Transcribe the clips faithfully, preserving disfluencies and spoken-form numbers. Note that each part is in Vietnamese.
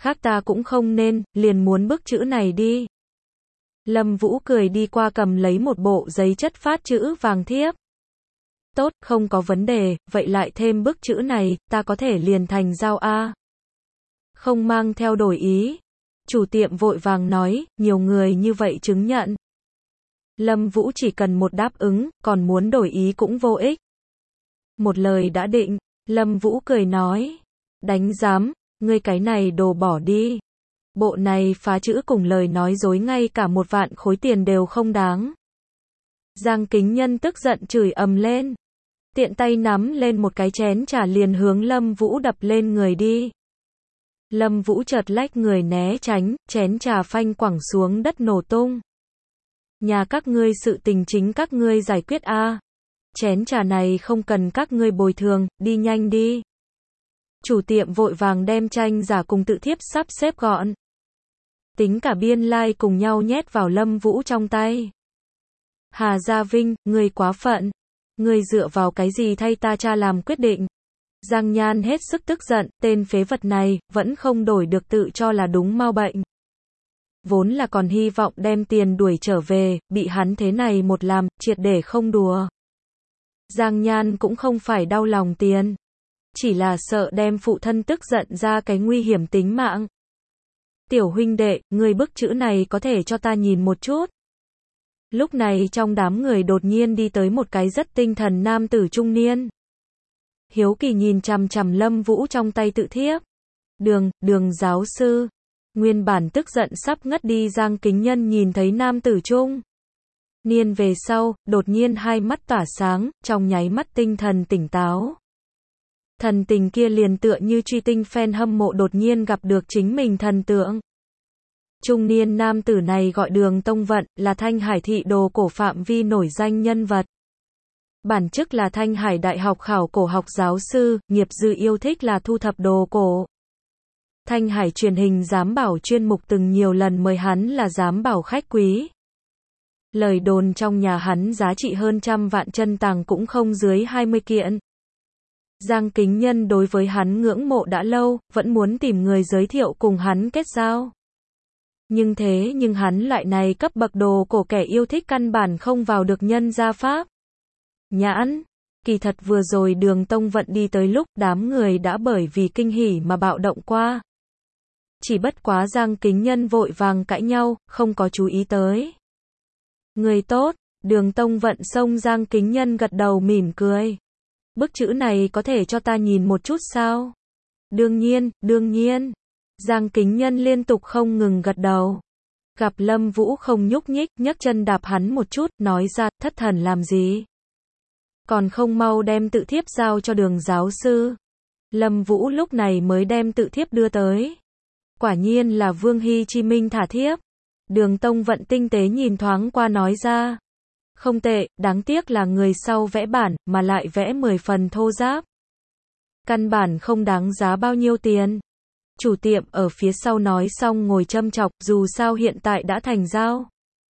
Khác ta cũng không nên, liền muốn bức chữ này đi. Lâm Vũ cười đi qua cầm lấy một bộ giấy chất phát chữ vàng thiếp. Tốt, không có vấn đề, vậy lại thêm bức chữ này, ta có thể liền thành giao a. Không mang theo đổi ý. Chủ tiệm vội vàng nói, nhiều người như vậy chứng nhận. Lâm Vũ chỉ cần một đáp ứng, còn muốn đổi ý cũng vô ích. Một lời đã định, Lâm Vũ cười nói, đánh giám, ngươi cái này đồ bỏ đi. Bộ này phá chữ cùng lời nói dối ngay cả một vạn khối tiền đều không đáng. Giang Kính Nhân tức giận chửi ầm lên. Tiện tay nắm lên một cái chén trà liền hướng Lâm Vũ đập lên người đi. Lâm Vũ chợt lách người né tránh, chén trà phanh quẳng xuống đất nổ tung. Nhà các ngươi sự tình chính các ngươi giải quyết a. Chén trà này không cần các ngươi bồi thường, đi nhanh đi. Chủ tiệm vội vàng đem tranh giả cùng tự thiếp sắp xếp gọn. Tính cả biên lai like cùng nhau nhét vào Lâm Vũ trong tay. Hà Gia Vinh, ngươi quá phận. Ngươi dựa vào cái gì thay ta cha làm quyết định? Giang Nhan hết sức tức giận, tên phế vật này, vẫn không đổi được tự cho là đúng mau bệnh. Vốn là còn hy vọng đem tiền đuổi trở về, bị hắn thế này một làm, triệt để không đùa. Giang Nhan cũng không phải đau lòng tiền. Chỉ là sợ đem phụ thân tức giận ra cái nguy hiểm tính mạng. Tiểu huynh đệ, ngươi bức chữ này có thể cho ta nhìn một chút. Lúc này trong đám người đột nhiên đi tới một cái rất tinh thần nam tử trung niên. Hiếu kỳ nhìn chằm chằm Lâm Vũ trong tay tự thiếp. Đường, đường giáo sư. Nguyên bản tức giận sắp ngất đi Giang Kính Nhân nhìn thấy nam tử trung niên về sau, đột nhiên hai mắt tỏa sáng, trong nháy mắt tinh thần tỉnh táo. Thần tình kia liền tựa như truy tinh fan hâm mộ đột nhiên gặp được chính mình thần tượng. Trung niên nam tử này gọi Đường Tông Vận, là Thanh Hải thị đồ cổ phạm vi nổi danh nhân vật. Bản chức là Thanh Hải Đại học khảo cổ học giáo sư, nghiệp dư yêu thích là thu thập đồ cổ. Thanh Hải truyền hình giám bảo chuyên mục từng nhiều lần mời hắn là giám bảo khách quý. Lời đồn trong nhà hắn giá trị hơn trăm vạn chân tàng cũng không dưới hai mươi kiện. Giang Kính Nhân đối với hắn ngưỡng mộ đã lâu, vẫn muốn tìm người giới thiệu cùng hắn kết giao. Nhưng thế nhưng hắn loại này cấp bậc đồ cổ kẻ yêu thích căn bản không vào được nhân gia pháp. Nhãn, kỳ thật vừa rồi Đường Tông Vận đi tới lúc đám người đã bởi vì kinh hỉ mà bạo động qua. Chỉ bất quá Giang Kính Nhân vội vàng cãi nhau, không có chú ý tới. Người tốt, Đường Tông Vận xông Giang Kính Nhân gật đầu mỉm cười. Bức chữ này có thể cho ta nhìn một chút sao? Đương nhiên, đương nhiên. Giang Kính Nhân liên tục không ngừng gật đầu. Gặp Lâm Vũ không nhúc nhích, nhấc chân đạp hắn một chút, nói ra, thất thần làm gì? Còn không mau đem tự thiếp giao cho Đường giáo sư. Lâm Vũ lúc này mới đem tự thiếp đưa tới. Quả nhiên là Vương Hy Chi Minh thả thiếp. Đường Tông Vận tinh tế nhìn thoáng qua nói ra. Không tệ, đáng tiếc là người sau vẽ bản, mà lại vẽ mười phần thô ráp. Căn bản không đáng giá bao nhiêu tiền. Chủ tiệm ở phía sau nói xong ngồi châm chọc, dù sao hiện tại đã thành giao.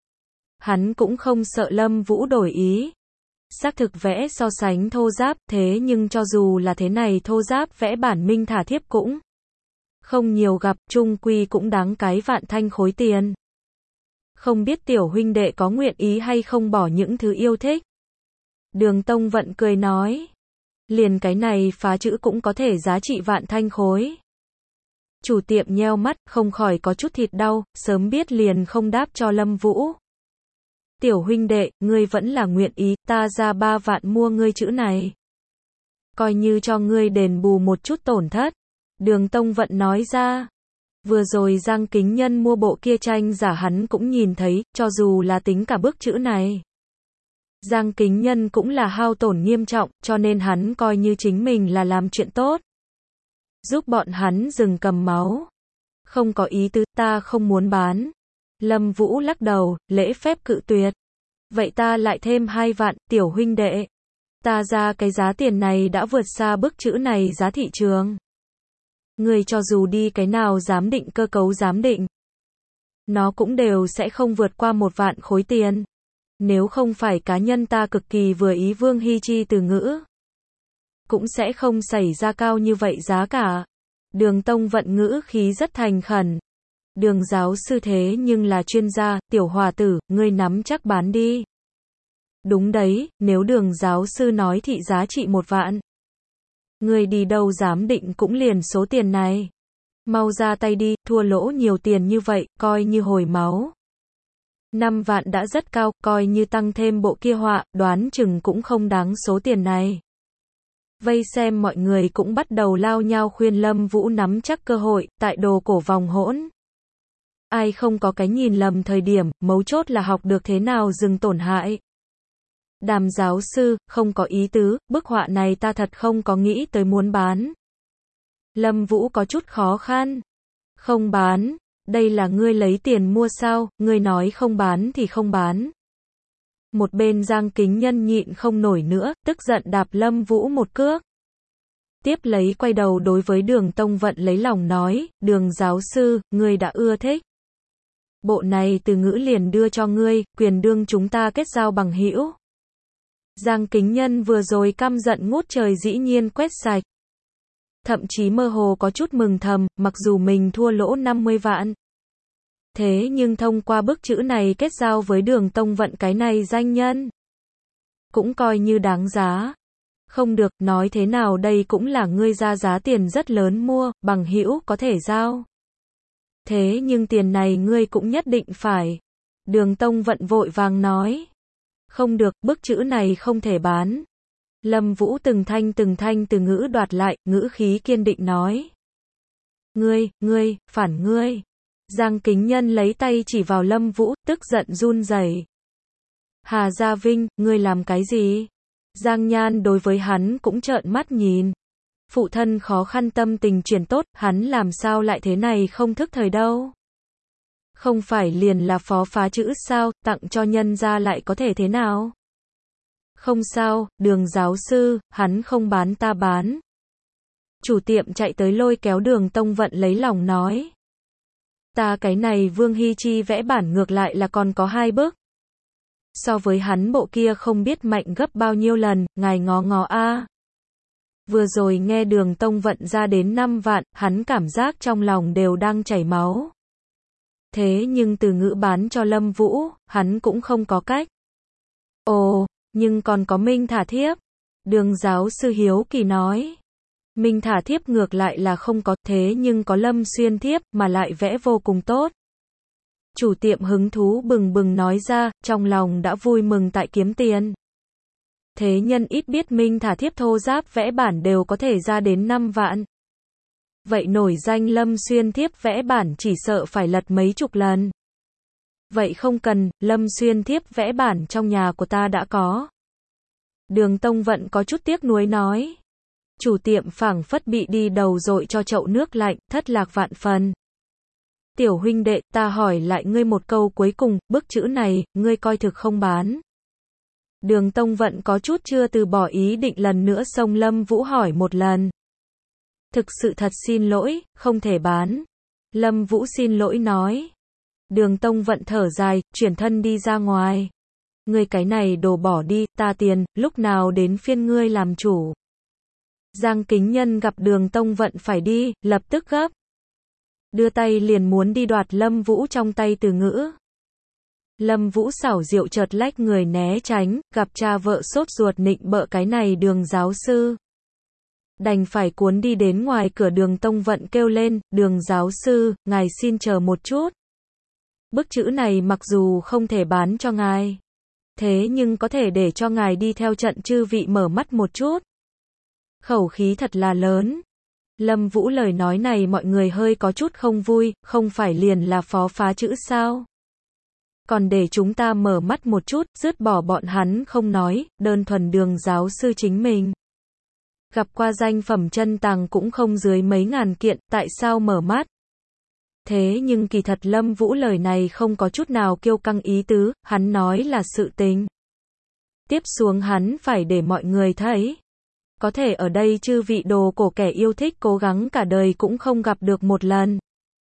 Hắn cũng không sợ Lâm Vũ đổi ý. Xác thực vẽ so sánh thô ráp, thế nhưng cho dù là thế này thô ráp vẽ bản minh thả thiếp cũng không nhiều gặp, chung quy cũng đáng cái vạn thanh khối tiền. Không biết tiểu huynh đệ có nguyện ý hay không bỏ những thứ yêu thích. Đường Tông Vận cười nói. Liền cái này phá chữ cũng có thể giá trị vạn thanh khối. Chủ tiệm nheo mắt, không khỏi có chút thịt đau, sớm biết liền không đáp cho Lâm Vũ. Tiểu huynh đệ, ngươi vẫn là nguyện ý, ta ra ba vạn mua ngươi chữ này. Coi như cho ngươi đền bù một chút tổn thất. Đường Tông Vận nói ra. Vừa rồi Giang Kính Nhân mua bộ kia tranh giả hắn cũng nhìn thấy, cho dù là tính cả bức chữ này. Giang Kính Nhân cũng là hao tổn nghiêm trọng, cho nên hắn coi như chính mình là làm chuyện tốt. Giúp bọn hắn dừng cầm máu. Không có ý tứ, ta không muốn bán. Lâm Vũ lắc đầu, lễ phép cự tuyệt. Vậy ta lại thêm hai vạn, tiểu huynh đệ. Ta ra cái giá tiền này đã vượt xa bức chữ này giá thị trường. Người cho dù đi cái nào giám định cơ cấu giám định, nó cũng đều sẽ không vượt qua một vạn khối tiền. Nếu không phải cá nhân ta cực kỳ vừa ý Vương Hy Chi từ ngữ, cũng sẽ không xảy ra cao như vậy giá cả. Đường Tông Vận ngữ khí rất thành khẩn. Đường giáo sư thế nhưng là chuyên gia, tiểu hòa tử, ngươi nắm chắc bán đi. Đúng đấy, nếu đường giáo sư nói thị giá trị một vạn. Ngươi đi đâu dám định cũng liền số tiền này. Mau ra tay đi, thua lỗ nhiều tiền như vậy, coi như hồi máu. Năm vạn đã rất cao, coi như tăng thêm bộ kia họa, đoán chừng cũng không đáng số tiền này. Vây xem mọi người cũng bắt đầu lao nhau khuyên Lâm Vũ nắm chắc cơ hội, tại đồ cổ vòng hỗn. Ai không có cái nhìn lầm thời điểm, mấu chốt là học được thế nào dừng tổn hại. Đàm giáo sư, không có ý tứ, bức họa này ta thật không có nghĩ tới muốn bán. Lâm Vũ có chút khó khăn. Không bán, đây là ngươi lấy tiền mua sao, ngươi nói không bán thì không bán. Một bên Giang Kính Nhân nhịn không nổi nữa, tức giận đạp Lâm Vũ một cước. Tiếp lấy quay đầu đối với Đường Tông Vận lấy lòng nói, Đường giáo sư, ngươi đã ưa thích. Bộ này từ ngữ liền đưa cho ngươi, quyền đương chúng ta kết giao bằng hữu. Giang Kính Nhân vừa rồi căm giận ngút trời dĩ nhiên quét sạch. Thậm chí mơ hồ có chút mừng thầm, mặc dù mình thua lỗ năm mươi vạn. Thế nhưng thông qua bức chữ này kết giao với Đường Tông Vận cái này danh nhân. Cũng coi như đáng giá. Không được, nói thế nào đây cũng là ngươi ra giá tiền rất lớn mua, bằng hữu có thể giao. Thế nhưng tiền này ngươi cũng nhất định phải. Đường Tông Vận vội vàng nói. Không được, bức chữ này không thể bán. Lâm Vũ từng thanh từng thanh từ ngữ đoạt lại, ngữ khí kiên định nói. Ngươi, ngươi, phản ngươi. Giang Kính Nhân lấy tay chỉ vào Lâm Vũ, tức giận run rẩy. Hà Gia Vinh, ngươi làm cái gì? Giang Nhan đối với hắn cũng trợn mắt nhìn. Phụ thân khó khăn tâm tình chuyển tốt, hắn làm sao lại thế này không thức thời đâu. Không phải liền là phó phá chữ sao, tặng cho nhân gia lại có thể thế nào? Không sao, Đường giáo sư, hắn không bán ta bán. Chủ tiệm chạy tới lôi kéo Đường Tông Vận lấy lòng nói. Ta cái này Vương Hy Chi vẽ bản ngược lại là còn có hai bức. So với hắn bộ kia không biết mạnh gấp bao nhiêu lần, ngài ngó ngó a. Vừa rồi nghe Đường Tông Vận ra đến năm vạn, hắn cảm giác trong lòng đều đang chảy máu. Thế nhưng từ ngữ bán cho Lâm Vũ, hắn cũng không có cách. Ồ, nhưng còn có Minh Thả Thiếp. Đường giáo sư hiếu kỳ nói. Minh Thả Thiếp ngược lại là không có, thế nhưng có Lâm Xuyên Thiếp mà lại vẽ vô cùng tốt. Chủ tiệm hứng thú bừng bừng nói ra, trong lòng đã vui mừng tại kiếm tiền. Thế nhân ít biết Minh Thả Thiếp thô giáp vẽ bản đều có thể ra đến năm vạn. Vậy nổi danh Lâm Xuyên Thiếp vẽ bản chỉ sợ phải lật mấy chục lần. Vậy không cần, Lâm Xuyên Thiếp vẽ bản trong nhà của ta đã có. Đường Tông Vận có chút tiếc nuối nói. Chủ tiệm phảng phất bị đi đầu dội cho chậu nước lạnh, thất lạc vạn phần. Tiểu huynh đệ, ta hỏi lại ngươi một câu cuối cùng, bức chữ này, ngươi coi thực không bán. Đường Tông Vận có chút chưa từ bỏ ý định lần nữa xông Lâm Vũ hỏi một lần. Thực sự thật xin lỗi, không thể bán. Lâm Vũ xin lỗi nói. Đường Tông Vận thở dài, chuyển thân đi ra ngoài. Ngươi cái này đồ bỏ đi, ta tiền, lúc nào đến phiên ngươi làm chủ. Giang Kính Nhân gặp Đường Tông Vận phải đi, lập tức gấp. Đưa tay liền muốn đi đoạt Lâm Vũ trong tay từ ngữ. Lâm Vũ xảo diệu chợt lách người né tránh, gặp cha vợ sốt ruột nịnh bợ cái này Đường giáo sư. Đành phải cuốn đi đến ngoài cửa. Đường Tông Vận kêu lên, Đường giáo sư, ngài xin chờ một chút. Bức chữ này mặc dù không thể bán cho ngài. Thế nhưng có thể để cho ngài đi theo trận chư vị mở mắt một chút. Khẩu khí thật là lớn. Lâm Vũ lời nói này mọi người hơi có chút không vui, không phải liền là phó phá chữ sao? Còn để chúng ta mở mắt một chút, dứt bỏ bọn hắn không nói, đơn thuần Đường giáo sư chính mình. Gặp qua danh phẩm chân tàng cũng không dưới mấy ngàn kiện, tại sao mở mắt? Thế nhưng kỳ thật Lâm Vũ lời này không có chút nào kiêu căng ý tứ, hắn nói là sự tình. Tiếp xuống hắn phải để mọi người thấy. Có thể ở đây chư vị đồ cổ kẻ yêu thích cố gắng cả đời cũng không gặp được một lần.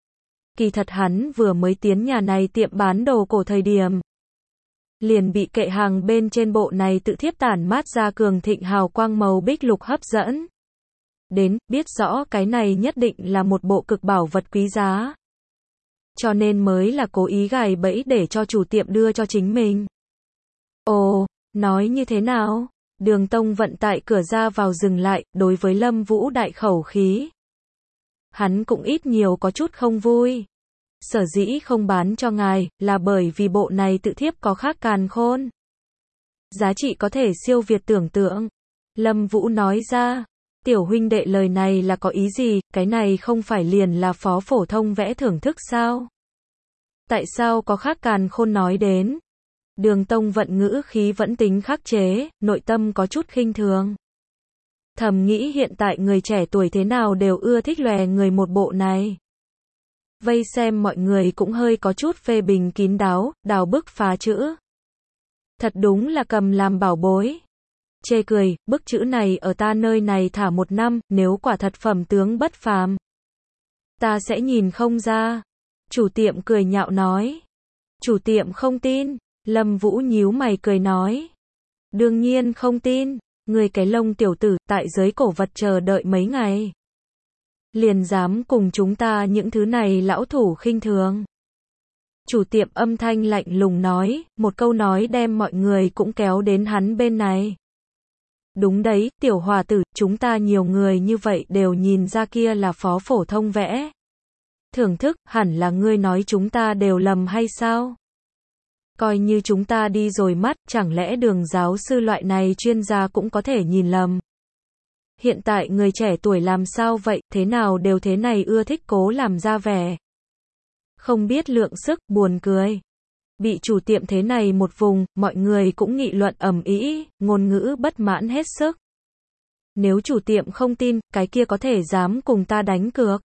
Kỳ thật hắn vừa mới tiến nhà này tiệm bán đồ cổ thời điểm. Liền bị kệ hàng bên trên bộ này tự thiếp tản mát ra cường thịnh hào quang màu bích lục hấp dẫn. đến, biết rõ cái này nhất định là một bộ cực bảo vật quý giá. Cho nên mới là cố ý gài bẫy để cho chủ tiệm đưa cho chính mình. Ồ, nói như thế nào? Đường Tông Vận tại cửa ra vào dừng lại, đối với Lâm Vũ đại khẩu khí. Hắn cũng ít nhiều có chút không vui. Sở dĩ không bán cho ngài, là bởi vì bộ này tự thiếp có khác càn khôn. Giá trị có thể siêu việt tưởng tượng. Lâm Vũ nói ra, tiểu huynh đệ lời này là có ý gì, cái này không phải liền là phó phổ thông vẽ thưởng thức sao? Tại sao có khác càn khôn nói đến? Đường Tông Vận ngữ khí vẫn tính khắc chế, nội tâm có chút khinh thường. Thầm nghĩ hiện tại người trẻ tuổi thế nào đều ưa thích lòe người một bộ này. Vây xem mọi người cũng hơi có chút phê bình kín đáo, đào bức phá chữ. Thật đúng là cầm làm bảo bối. Chê cười, bức chữ này ở ta nơi này thả một năm, nếu quả thật phẩm tướng bất phàm. Ta sẽ nhìn không ra. Chủ tiệm cười nhạo nói. Chủ tiệm không tin. Lâm Vũ nhíu mày cười nói. Đương nhiên không tin. Người cái lông tiểu tử, tại giới cổ vật chờ đợi mấy ngày. Liền dám cùng chúng ta những thứ này lão thủ khinh thường. Chủ tiệm âm thanh lạnh lùng nói, một câu nói đem mọi người cũng kéo đến hắn bên này. Đúng đấy, tiểu hòa tử, chúng ta nhiều người như vậy đều nhìn ra kia là phó phổ thông vẽ. Thưởng thức, hẳn là ngươi nói chúng ta đều lầm hay sao? Coi như chúng ta đi rồi mắt, chẳng lẽ Đường giáo sư loại này chuyên gia cũng có thể nhìn lầm. Hiện tại người trẻ tuổi làm sao vậy, thế nào đều thế này ưa thích cố làm ra vẻ. Không biết lượng sức, buồn cười. Bị chủ tiệm thế này một vùng, mọi người cũng nghị luận ầm ĩ, ngôn ngữ bất mãn hết sức. Nếu chủ tiệm không tin, cái kia có thể dám cùng ta đánh cược.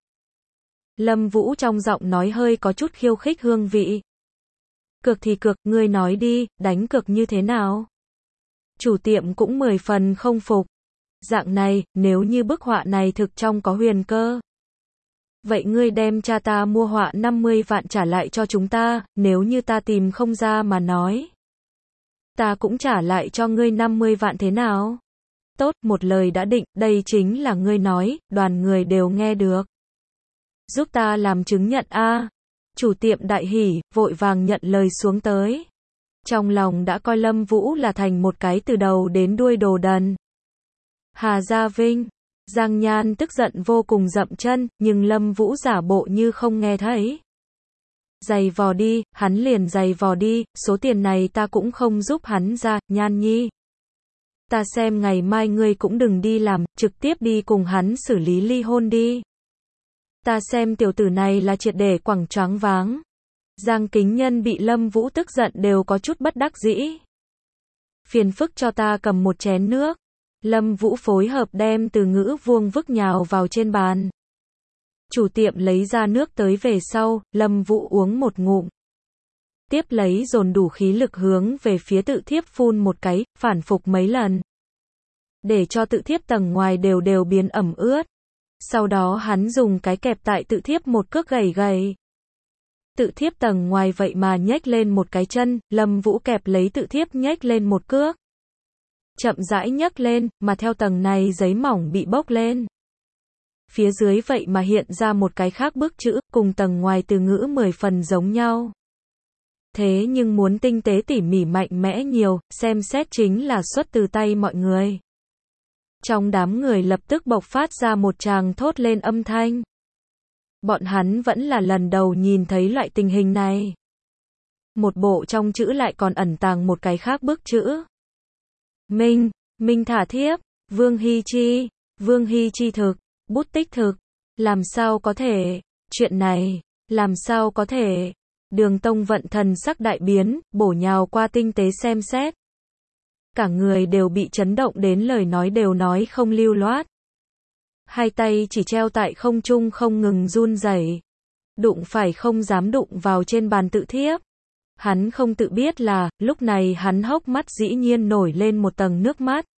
Lâm Vũ trong giọng nói hơi có chút khiêu khích hương vị. Cược thì cược, ngươi nói đi, đánh cược như thế nào? Chủ tiệm cũng mười phần không phục. Dạng này, nếu như bức họa này thực trong có huyền cơ. Vậy ngươi đem cha ta mua họa năm mươi vạn trả lại cho chúng ta, nếu như ta tìm không ra mà nói. Ta cũng trả lại cho ngươi năm mươi vạn thế nào? Tốt, một lời đã định, đây chính là ngươi nói, đoàn người đều nghe được. Giúp ta làm chứng nhận a. Chủ tiệm đại hỉ, vội vàng nhận lời xuống tới. Trong lòng đã coi Lâm Vũ là thành một cái từ đầu đến đuôi đồ đần. Hà Gia Vinh, Giang Nhan tức giận vô cùng dậm chân, nhưng Lâm Vũ giả bộ như không nghe thấy. Giày vò đi, hắn liền giày vò đi, số tiền này ta cũng không giúp hắn ra, Nhan Nhi. Ta xem ngày mai ngươi cũng đừng đi làm, trực tiếp đi cùng hắn xử lý ly hôn đi. Ta xem tiểu tử này là triệt để quẳng choáng váng. Giang Kính Nhân bị Lâm Vũ tức giận đều có chút bất đắc dĩ. Phiền phức cho ta cầm một chén nước. Lâm Vũ phối hợp đem từ ngữ vuông vức nhào vào trên bàn. Chủ tiệm lấy ra nước tới về sau, Lâm Vũ uống một ngụm. Tiếp lấy dồn đủ khí lực hướng về phía tự thiếp phun một cái, phản phục mấy lần. Để cho tự thiếp tầng ngoài đều đều biến ẩm ướt. Sau đó hắn dùng cái kẹp tại tự thiếp một cước gầy gầy. Tự thiếp tầng ngoài vậy mà nhếch lên một cái chân, Lâm Vũ kẹp lấy tự thiếp nhếch lên một cước. Chậm rãi nhấc lên, mà theo tầng này giấy mỏng bị bốc lên. Phía dưới vậy mà hiện ra một cái khác bức chữ, cùng tầng ngoài từ ngữ mười phần giống nhau. Thế nhưng muốn tinh tế tỉ mỉ mạnh mẽ nhiều, xem xét chính là xuất từ tay mọi người. Trong đám người lập tức bộc phát ra một tràng thốt lên âm thanh. Bọn hắn vẫn là lần đầu nhìn thấy loại tình hình này. Một bộ trong chữ lại còn ẩn tàng một cái khác bức chữ. Minh, Minh thả thiếp, Vương Hy Chi, Vương Hy Chi thực, bút tích thực. Làm sao có thể? Chuyện này, làm sao có thể? Đường Tông Vận thần sắc đại biến, bổ nhào qua tinh tế xem xét. Cả người đều bị chấn động đến lời nói đều nói không lưu loát. Hai tay chỉ treo tại không trung không ngừng run rẩy. Đụng phải không dám đụng vào trên bàn tự thiếp. Hắn không tự biết là, lúc này hắn hốc mắt dĩ nhiên nổi lên một tầng nước mắt.